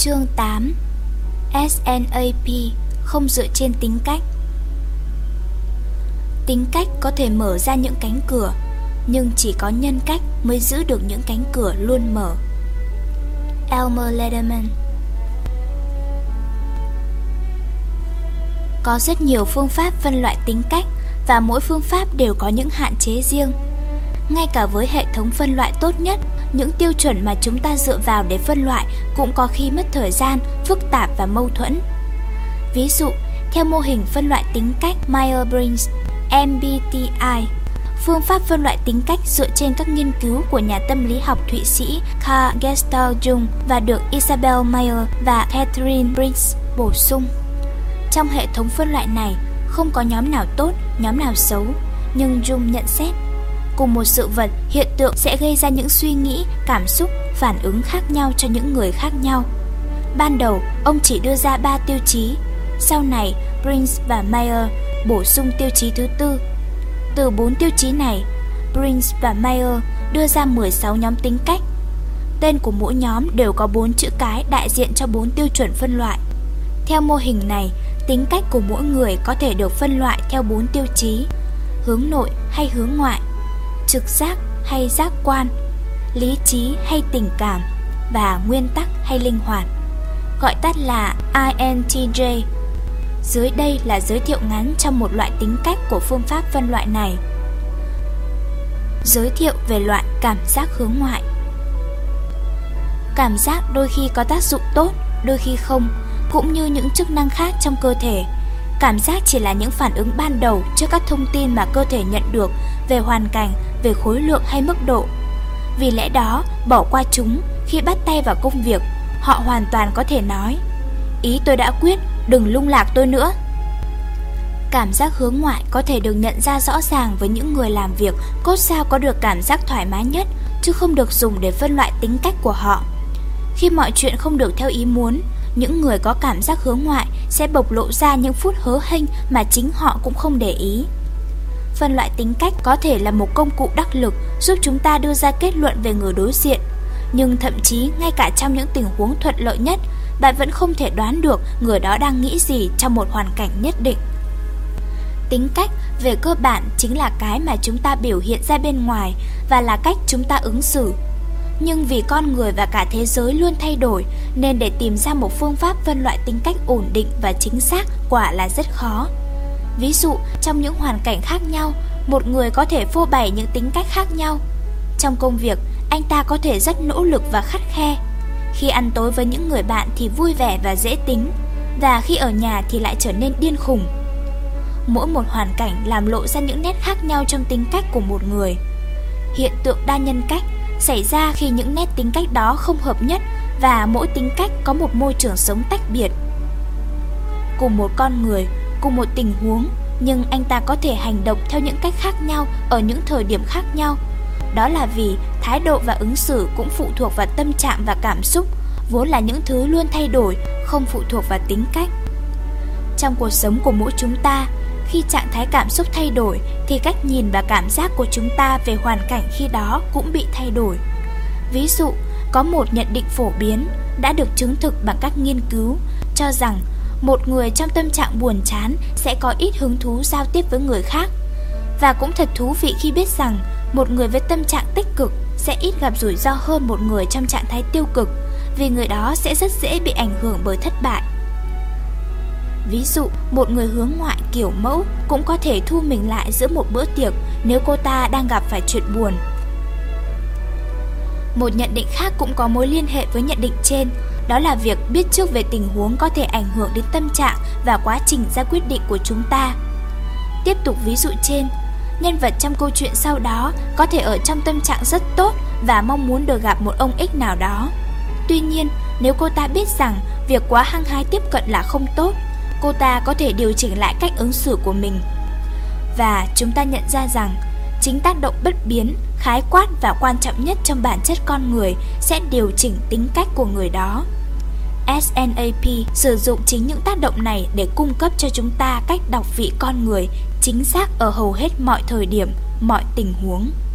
Chương 8. SNAP không dựa trên tính cách. Tính cách có thể mở ra những cánh cửa, nhưng chỉ có nhân cách mới giữ được những cánh cửa luôn mở. Elmer Lederman. Có rất nhiều phương pháp phân loại tính cách, và mỗi phương pháp đều có những hạn chế riêng. Ngay cả với hệ thống phân loại tốt nhất, những tiêu chuẩn mà chúng ta dựa vào để phân loại cũng có khi mất thời gian, phức tạp và mâu thuẫn. Ví dụ, theo mô hình phân loại tính cách Myers-Briggs MBTI, phương pháp phân loại tính cách dựa trên các nghiên cứu của nhà tâm lý học Thụy Sĩ Carl Gustav Jung và được Isabel Meyer và Catherine Briggs bổ sung. Trong hệ thống phân loại này, không có nhóm nào tốt, nhóm nào xấu, nhưng Jung nhận xét, cùng một sự vật, hiện tượng sẽ gây ra những suy nghĩ, cảm xúc, phản ứng khác nhau cho những người khác nhau. Ban đầu, ông chỉ đưa ra 3 tiêu chí, sau này Briggs và Meyer bổ sung tiêu chí thứ 4. Từ 4 tiêu chí này, Briggs và Meyer đưa ra 16 nhóm tính cách. Tên của mỗi nhóm đều có 4 chữ cái đại diện cho 4 tiêu chuẩn phân loại. Theo mô hình này, tính cách của mỗi người có thể được phân loại theo 4 tiêu chí: hướng nội hay hướng ngoại, trực giác hay giác quan, lý trí hay tình cảm, và nguyên tắc hay linh hoạt, gọi tắt là INTJ. Dưới đây là giới thiệu ngắn cho một loại tính cách của phương pháp phân loại này. Giới thiệu về loại cảm giác hướng ngoại. Cảm giác đôi khi có tác dụng tốt, đôi khi không, cũng như những chức năng khác trong cơ thể. Cảm giác chỉ là những phản ứng ban đầu trước các thông tin mà cơ thể nhận được về hoàn cảnh, về khối lượng hay mức độ. Vì lẽ đó, bỏ qua chúng, khi bắt tay vào công việc, họ hoàn toàn có thể nói: ý tôi đã quyết, đừng lung lạc tôi nữa. Cảm giác hướng ngoại có thể được nhận ra rõ ràng với những người làm việc cốt sao có được cảm giác thoải mái nhất, chứ không được dùng để phân loại tính cách của họ. Khi mọi chuyện không được theo ý muốn, những người có cảm giác hướng ngoại sẽ bộc lộ ra những phút hớ hênh mà chính họ cũng không để ý. Phân loại tính cách có thể là một công cụ đắc lực giúp chúng ta đưa ra kết luận về người đối diện, nhưng thậm chí ngay cả trong những tình huống thuận lợi nhất, bạn vẫn không thể đoán được người đó đang nghĩ gì trong một hoàn cảnh nhất định. Tính cách về cơ bản chính là cái mà chúng ta biểu hiện ra bên ngoài và là cách chúng ta ứng xử. Nhưng vì con người và cả thế giới luôn thay đổi, nên để tìm ra một phương pháp phân loại tính cách ổn định và chính xác quả là rất khó. Ví dụ, trong những hoàn cảnh khác nhau, một người có thể phô bày những tính cách khác nhau. Trong công việc, anh ta có thể rất nỗ lực và khắt khe. Khi ăn tối với những người bạn thì vui vẻ và dễ tính, và khi ở nhà thì lại trở nên điên khùng. Mỗi một hoàn cảnh làm lộ ra những nét khác nhau trong tính cách của một người. Hiện tượng đa nhân cách xảy ra khi những nét tính cách đó không hợp nhất và mỗi tính cách có một môi trường sống tách biệt. Cùng một con người, cùng một tình huống, nhưng anh ta có thể hành động theo những cách khác nhau ở những thời điểm khác nhau. Đó là vì thái độ và ứng xử cũng phụ thuộc vào tâm trạng và cảm xúc, vốn là những thứ luôn thay đổi, không phụ thuộc vào tính cách. Trong cuộc sống của mỗi chúng ta, khi trạng thái cảm xúc thay đổi thì cách nhìn và cảm giác của chúng ta về hoàn cảnh khi đó cũng bị thay đổi. Ví dụ, có một nhận định phổ biến đã được chứng thực bằng các nghiên cứu cho rằng một người trong tâm trạng buồn chán sẽ có ít hứng thú giao tiếp với người khác. Và cũng thật thú vị khi biết rằng một người với tâm trạng tích cực sẽ ít gặp rủi ro hơn một người trong trạng thái tiêu cực, vì người đó sẽ rất dễ bị ảnh hưởng bởi thất bại. Ví dụ, một người hướng ngoại kiểu mẫu cũng có thể thu mình lại giữa một bữa tiệc nếu cô ta đang gặp phải chuyện buồn. Một nhận định khác cũng có mối liên hệ với nhận định trên, đó là việc biết trước về tình huống có thể ảnh hưởng đến tâm trạng và quá trình ra quyết định của chúng ta. Tiếp tục ví dụ trên, nhân vật trong câu chuyện sau đó có thể ở trong tâm trạng rất tốt và mong muốn được gặp một ông X nào đó. Tuy nhiên, nếu cô ta biết rằng việc quá hăng hái tiếp cận là không tốt, cô ta có thể điều chỉnh lại cách ứng xử của mình. Và chúng ta nhận ra rằng chính tác động bất biến, khái quát và quan trọng nhất trong bản chất con người sẽ điều chỉnh tính cách của người đó. SNAP sử dụng chính những tác động này để cung cấp cho chúng ta cách đọc vị con người chính xác ở hầu hết mọi thời điểm, mọi tình huống.